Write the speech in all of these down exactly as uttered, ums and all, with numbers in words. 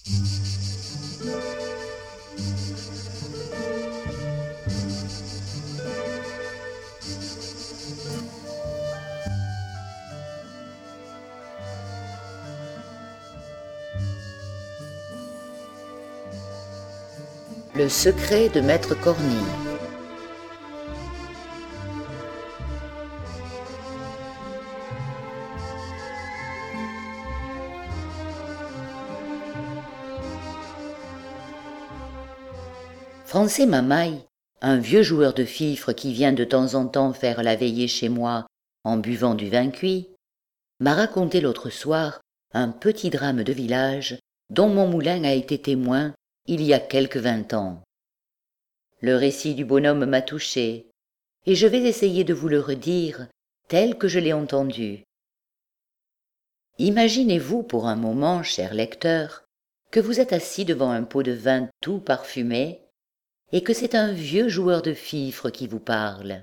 Le secret de Maître Cornille. Francet Mamaï, un vieux joueur de fifre qui vient de temps en temps faire la veillée chez moi en buvant du vin cuit, m'a raconté l'autre soir un petit drame de village dont mon moulin a été témoin il y a quelque vingt ans. Le récit du bonhomme m'a touché, et je vais essayer de vous le redire tel que je l'ai entendu. Imaginez-vous pour un moment, cher lecteur, que vous êtes assis devant un pot de vin tout parfumé, et que c'est un vieux joueur de fifre qui vous parle.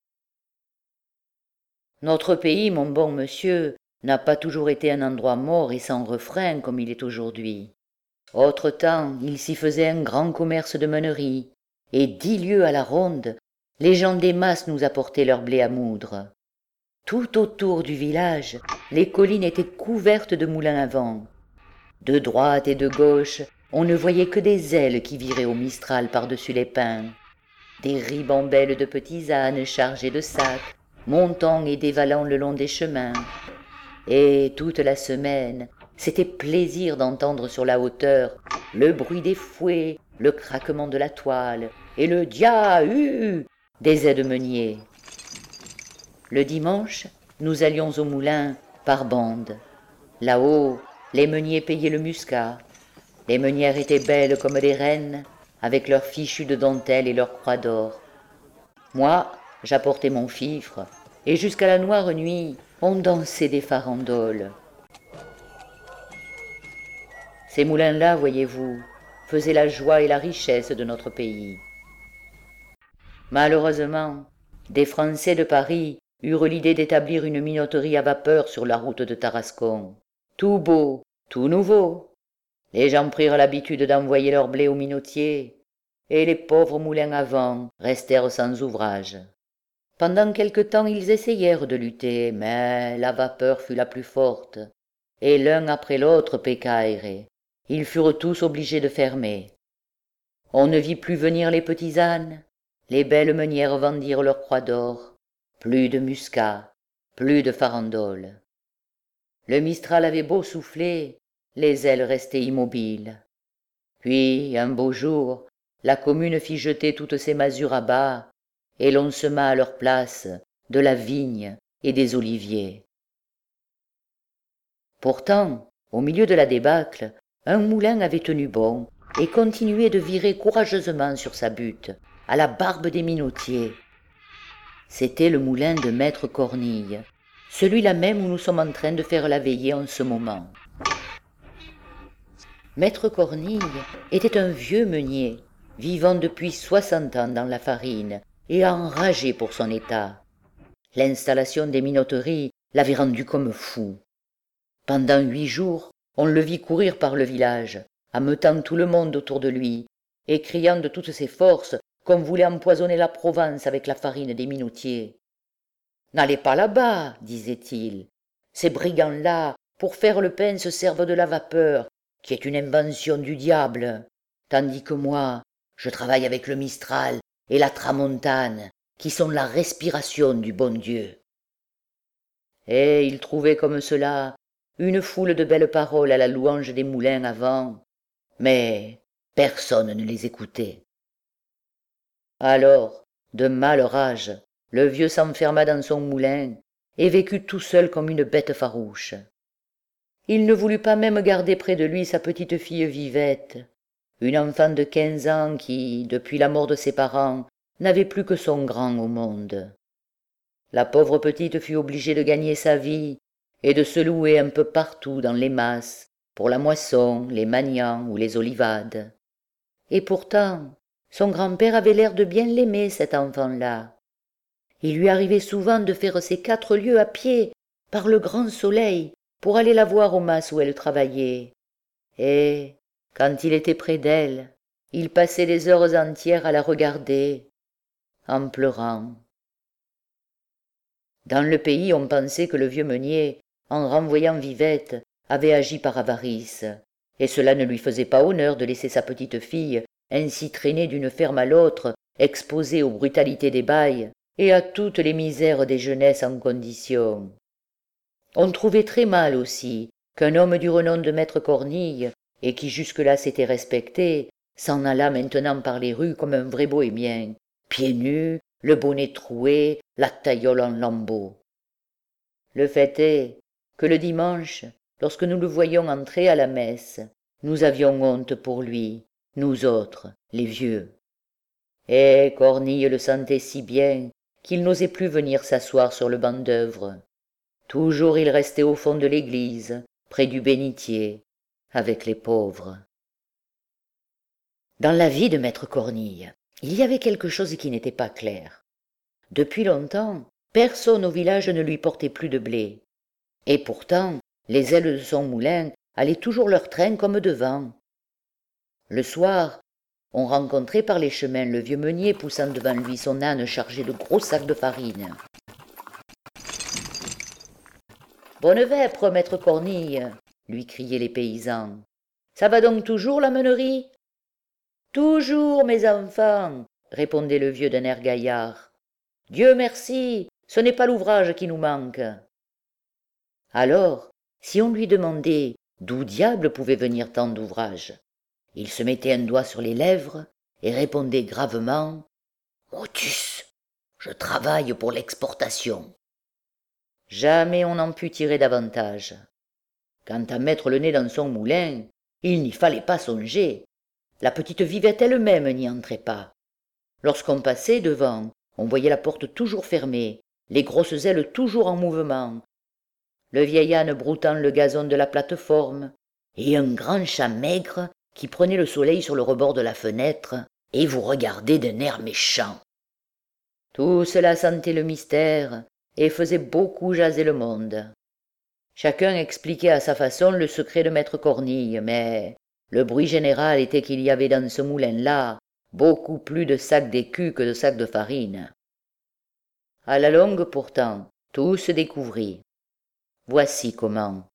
Notre pays, mon bon monsieur, n'a pas toujours été un endroit mort et sans refrain comme il est aujourd'hui. Autre temps, il s'y faisait un grand commerce de meuneries, et dix lieues à la ronde, les gens des masses nous apportaient leur blé à moudre. Tout autour du village, les collines étaient couvertes de moulins à vent. De droite et de gauche, on ne voyait que des ailes qui viraient au mistral par-dessus les pins, des ribambelles de petits ânes chargés de sacs, montant et dévalant le long des chemins. Et toute la semaine, c'était plaisir d'entendre sur la hauteur le bruit des fouets, le craquement de la toile et le dia-hu des aides-meuniers. Le dimanche, nous allions au moulin par bande. Là-haut, les meuniers payaient le muscat. Les meunières étaient belles comme des reines, avec leurs fichus de dentelle et leurs croix d'or. Moi, j'apportais mon fifre, et jusqu'à la noire nuit, on dansait des farandoles. Ces moulins-là, voyez-vous, faisaient la joie et la richesse de notre pays. Malheureusement, des Français de Paris eurent l'idée d'établir une minoterie à vapeur sur la route de Tarascon. Tout beau, tout nouveau. Les gens prirent l'habitude d'envoyer leur blé aux minotiers, et les pauvres moulins à vent restèrent sans ouvrage. Pendant quelque temps ils essayèrent de lutter, mais la vapeur fut la plus forte, et l'un après l'autre pécaïrait. Ils furent tous obligés de fermer. On ne vit plus venir les petits ânes, les belles meunières vendirent leurs croix d'or, plus de muscat, plus de farandoles. Le mistral avait beau souffler, les ailes restaient immobiles. Puis, un beau jour, la commune fit jeter toutes ses masures à bas, et l'on sema à leur place de la vigne et des oliviers. Pourtant, au milieu de la débâcle, un moulin avait tenu bon et continuait de virer courageusement sur sa butte, à la barbe des minotiers. C'était le moulin de Maître Cornille, celui-là même où nous sommes en train de faire la veillée en ce moment. Maître Cornille était un vieux meunier, vivant depuis soixante ans dans la farine et enragé pour son état. L'installation des minoteries l'avait rendu comme fou. Pendant huit jours, on le vit courir par le village, ameutant tout le monde autour de lui, et criant de toutes ses forces qu'on voulait empoisonner la Provence avec la farine des minotiers. « N'allez pas là-bas, disait-il. Ces brigands-là, pour faire le pain, se servent de la vapeur, qui est une invention du diable, tandis que moi, je travaille avec le Mistral et la Tramontane, qui sont la respiration du bon Dieu. » Et il trouvait comme cela une foule de belles paroles à la louange des moulins à vent, mais personne ne les écoutait. Alors, de male rage, le vieux s'enferma dans son moulin et vécut tout seul comme une bête farouche. Il ne voulut pas même garder près de lui sa petite fille Vivette, une enfant de quinze ans qui, depuis la mort de ses parents, n'avait plus que son grand au monde. La pauvre petite fut obligée de gagner sa vie et de se louer un peu partout dans les masses, pour la moisson, les maniants ou les olivades. Et pourtant, son grand-père avait l'air de bien l'aimer, cet enfant-là. Il lui arrivait souvent de faire ses quatre lieues à pied, par le grand soleil, pour aller la voir aux masses où elle travaillait. Et, Quand il était près d'elle, il passait des heures entières à la regarder, en pleurant. Dans le pays, on pensait que le vieux meunier, en renvoyant Vivette, avait agi par avarice, et cela ne lui faisait pas honneur de laisser sa petite fille ainsi traîner d'une ferme à l'autre, exposée aux brutalités des bails et à toutes les misères des jeunesses en condition. On trouvait très mal aussi qu'un homme du renom de maître Cornille, et qui jusque-là s'était respecté, s'en allât maintenant par les rues comme un vrai bohémien, pieds nus, le bonnet troué, la taillole en lambeaux. Le fait est que le dimanche, lorsque nous le voyions entrer à la messe, nous avions honte pour lui, nous autres, les vieux. Et Cornille le sentait si bien qu'il n'osait plus venir s'asseoir sur le banc d'œuvre. Toujours il restait au fond de l'église, près du bénitier, avec les pauvres. Dans la vie de maître Cornille, il y avait quelque chose qui n'était pas clair. Depuis longtemps, personne au village ne lui portait plus de blé. Et pourtant, les ailes de son moulin allaient toujours leur train comme devant. Le soir, on rencontrait par les chemins le vieux meunier poussant devant lui son âne chargé de gros sacs de farine. « Bonne vêpre, maître Cornille !» lui criaient les paysans. « Ça va donc toujours la meunerie ?»« Toujours, mes enfants !» répondait le vieux d'un air gaillard. « Dieu merci, ce n'est pas l'ouvrage qui nous manque. » Alors, si on lui demandait d'où diable pouvait venir tant d'ouvrage, il se mettait un doigt sur les lèvres et répondait gravement « Motus, je travaille pour l'exportation. » Jamais on n'en put tirer davantage. Quant à mettre le nez dans son moulin, il n'y fallait pas songer. La petite Vivette elle-même n'y entrait pas. Lorsqu'on passait devant, on voyait la porte toujours fermée, les grosses ailes toujours en mouvement, le vieil âne broutant le gazon de la plate-forme, et un grand chat maigre qui prenait le soleil sur le rebord de la fenêtre et vous regardait d'un air méchant. Tout cela sentait le mystère et faisait beaucoup jaser le monde. Chacun expliquait à sa façon le secret de maître Cornille, mais le bruit général était qu'il y avait dans ce moulin-là beaucoup plus de sacs d'écus que de sacs de farine. À la longue, pourtant, tout se découvrit. Voici comment.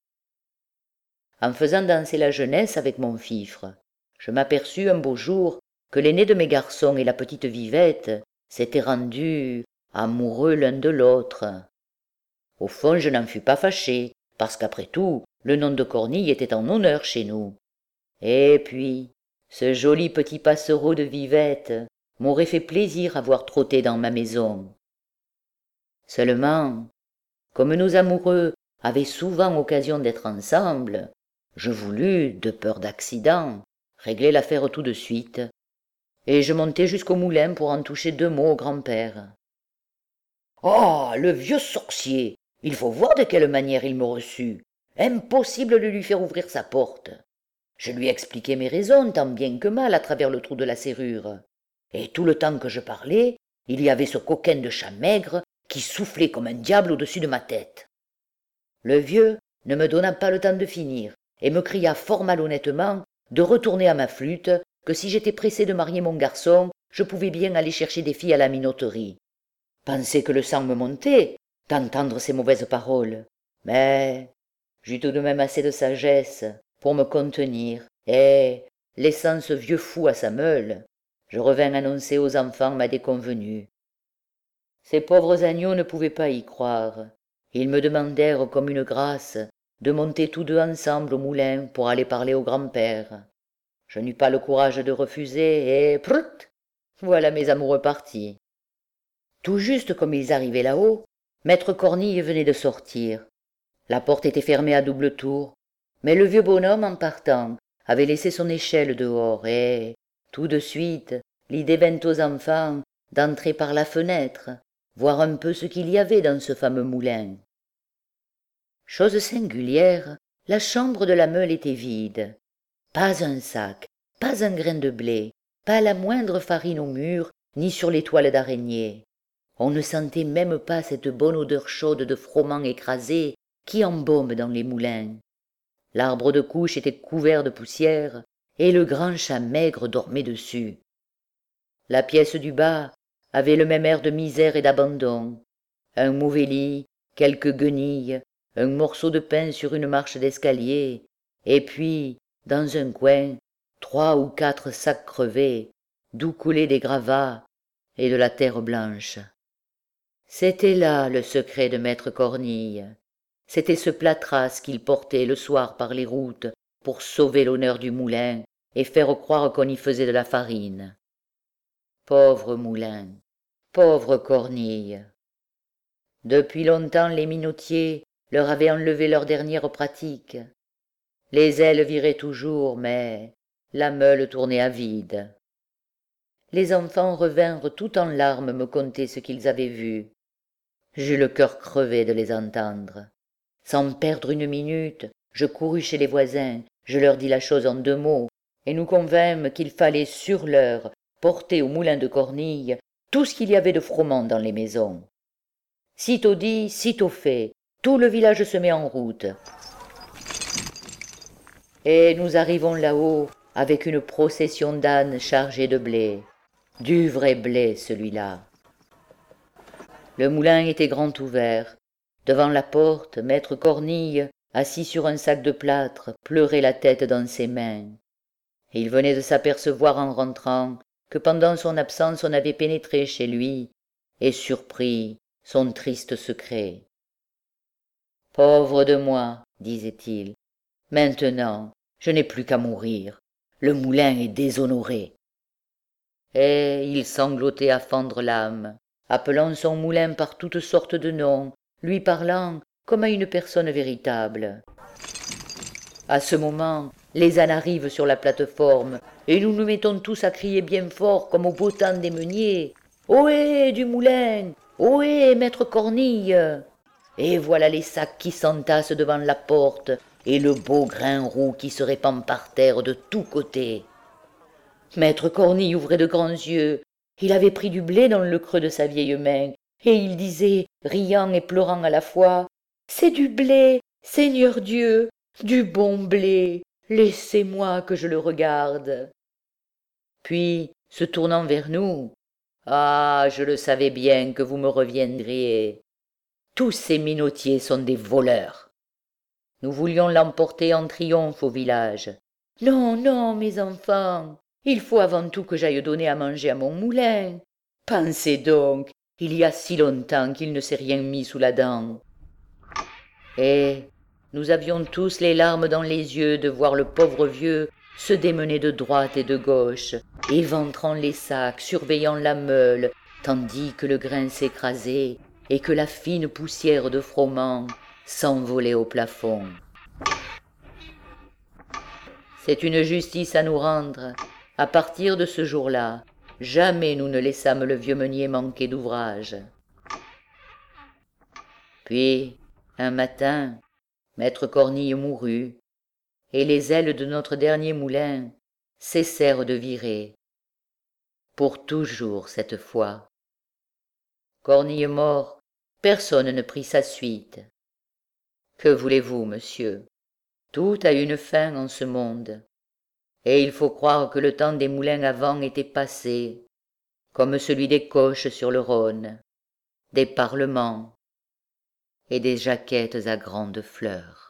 En faisant danser la jeunesse avec mon fifre, je m'aperçus un beau jour que l'aîné de mes garçons et la petite Vivette s'étaient rendus amoureux l'un de l'autre. Au fond, je n'en fus pas fâché, parce qu'après tout, le nom de Cornille était en honneur chez nous. Et puis, ce joli petit passereau de Vivette m'aurait fait plaisir à voir trotter dans ma maison. Seulement, comme nos amoureux avaient souvent occasion d'être ensemble, je voulus, de peur d'accident, régler l'affaire tout de suite, et je montai jusqu'au moulin pour en toucher deux mots au grand-père. « Oh, le vieux sorcier! Il faut voir de quelle manière il me reçut. Impossible de lui faire ouvrir sa porte. Je lui expliquai mes raisons tant bien que mal à travers le trou de la serrure. Et tout le temps que je parlais, il y avait ce coquin de chat maigre qui soufflait comme un diable au-dessus de ma tête. Le vieux ne me donna pas le temps de finir et me cria fort malhonnêtement de retourner à ma flûte, que si j'étais pressé de marier mon garçon, je pouvais bien aller chercher des filles à la minoterie. Pensez que le sang me montait d'entendre ces mauvaises paroles, mais j'eus tout de même assez de sagesse pour me contenir, et, laissant ce vieux fou à sa meule, je revins annoncer aux enfants ma déconvenue. Ces pauvres agneaux ne pouvaient pas y croire. Ils me demandèrent comme une grâce de monter tous deux ensemble au moulin pour aller parler au grand-père. Je n'eus pas le courage de refuser, et prut, voilà mes amoureux partis. Tout juste comme ils arrivaient là-haut, maître Cornille venait de sortir. La porte était fermée à double tour, mais le vieux bonhomme, en partant, avait laissé son échelle dehors, et, tout de suite, l'idée vint aux enfants d'entrer par la fenêtre, voir un peu ce qu'il y avait dans ce fameux moulin. Chose singulière, la chambre de la meule était vide. Pas un sac, pas un grain de blé, pas la moindre farine au mur, ni sur les toiles d'araignée. On ne sentait même pas cette bonne odeur chaude de froment écrasé qui embaume dans les moulins. L'arbre de couche était couvert de poussière, et le grand chat maigre dormait dessus. La pièce du bas avait le même air de misère et d'abandon. Un mauvais lit, quelques guenilles, un morceau de pain sur une marche d'escalier, et puis, dans un coin, trois ou quatre sacs crevés, d'où coulaient des gravats et de la terre blanche. C'était là le secret de maître Cornille. C'était ce plâtras qu'il portait le soir par les routes pour sauver l'honneur du moulin et faire croire qu'on y faisait de la farine. Pauvre moulin, pauvre Cornille. Depuis longtemps les minotiers leur avaient enlevé leur dernière pratique. Les ailes viraient toujours, mais la meule tournait à vide. Les enfants revinrent tout en larmes me conter ce qu'ils avaient vu. J'eus le cœur crevé de les entendre. Sans perdre une minute, je courus chez les voisins, je leur dis la chose en deux mots, et nous convînmes qu'il fallait sur l'heure porter au moulin de Cornille tout ce qu'il y avait de froment dans les maisons. Sitôt dit, sitôt fait, tout le village se met en route. Et nous arrivons là-haut avec une procession d'ânes chargés de blé. Du vrai blé, celui-là. Le moulin était grand ouvert. Devant la porte, maître Cornille, assis sur un sac de plâtre, pleurait la tête dans ses mains. Et il venait de s'apercevoir en rentrant que pendant son absence on avait pénétré chez lui et surpris son triste secret. « Pauvre de moi, disait-il, maintenant je n'ai plus qu'à mourir. Le moulin est déshonoré. » Et il sanglotait à fendre l'âme, appelant son moulin par toutes sortes de noms, lui parlant comme à une personne véritable. À ce moment, les ânes arrivent sur la plate-forme, et nous nous mettons tous à crier bien fort comme au beau temps des meuniers. « Ohé, du moulin! Ohé, maître Cornille !» Et voilà les sacs qui s'entassent devant la porte, et le beau grain roux qui se répand par terre de tous côtés. Maître Cornille ouvrait de grands yeux. Il avait pris du blé dans le creux de sa vieille main, et il disait, riant et pleurant à la fois, « C'est du blé, Seigneur Dieu, du bon blé, laissez-moi que je le regarde. » Puis, se tournant vers nous, « Ah, je le savais bien que vous me reviendriez. Tous ces minotiers sont des voleurs. » Nous voulions l'emporter en triomphe au village. « Non, non, mes enfants, il faut avant tout que j'aille donner à manger à mon moulin. Pensez donc, il y a si longtemps qu'il ne s'est rien mis sous la dent. » Et nous avions tous les larmes dans les yeux de voir le pauvre vieux se démener de droite et de gauche, éventrant les sacs, surveillant la meule, tandis que le grain s'écrasait et que la fine poussière de froment s'envolait au plafond. C'est une justice à nous rendre. À partir de ce jour-là, jamais nous ne laissâmes le vieux meunier manquer d'ouvrage. Puis, un matin, maître Cornille mourut, et les ailes de notre dernier moulin cessèrent de virer. Pour toujours cette fois. Cornille mort, personne ne prit sa suite. Que voulez-vous, monsieur? Tout a une fin en ce monde, et il faut croire que le temps des moulins à vent était passé, comme celui des coches sur le Rhône, des parlements et des jaquettes à grandes fleurs.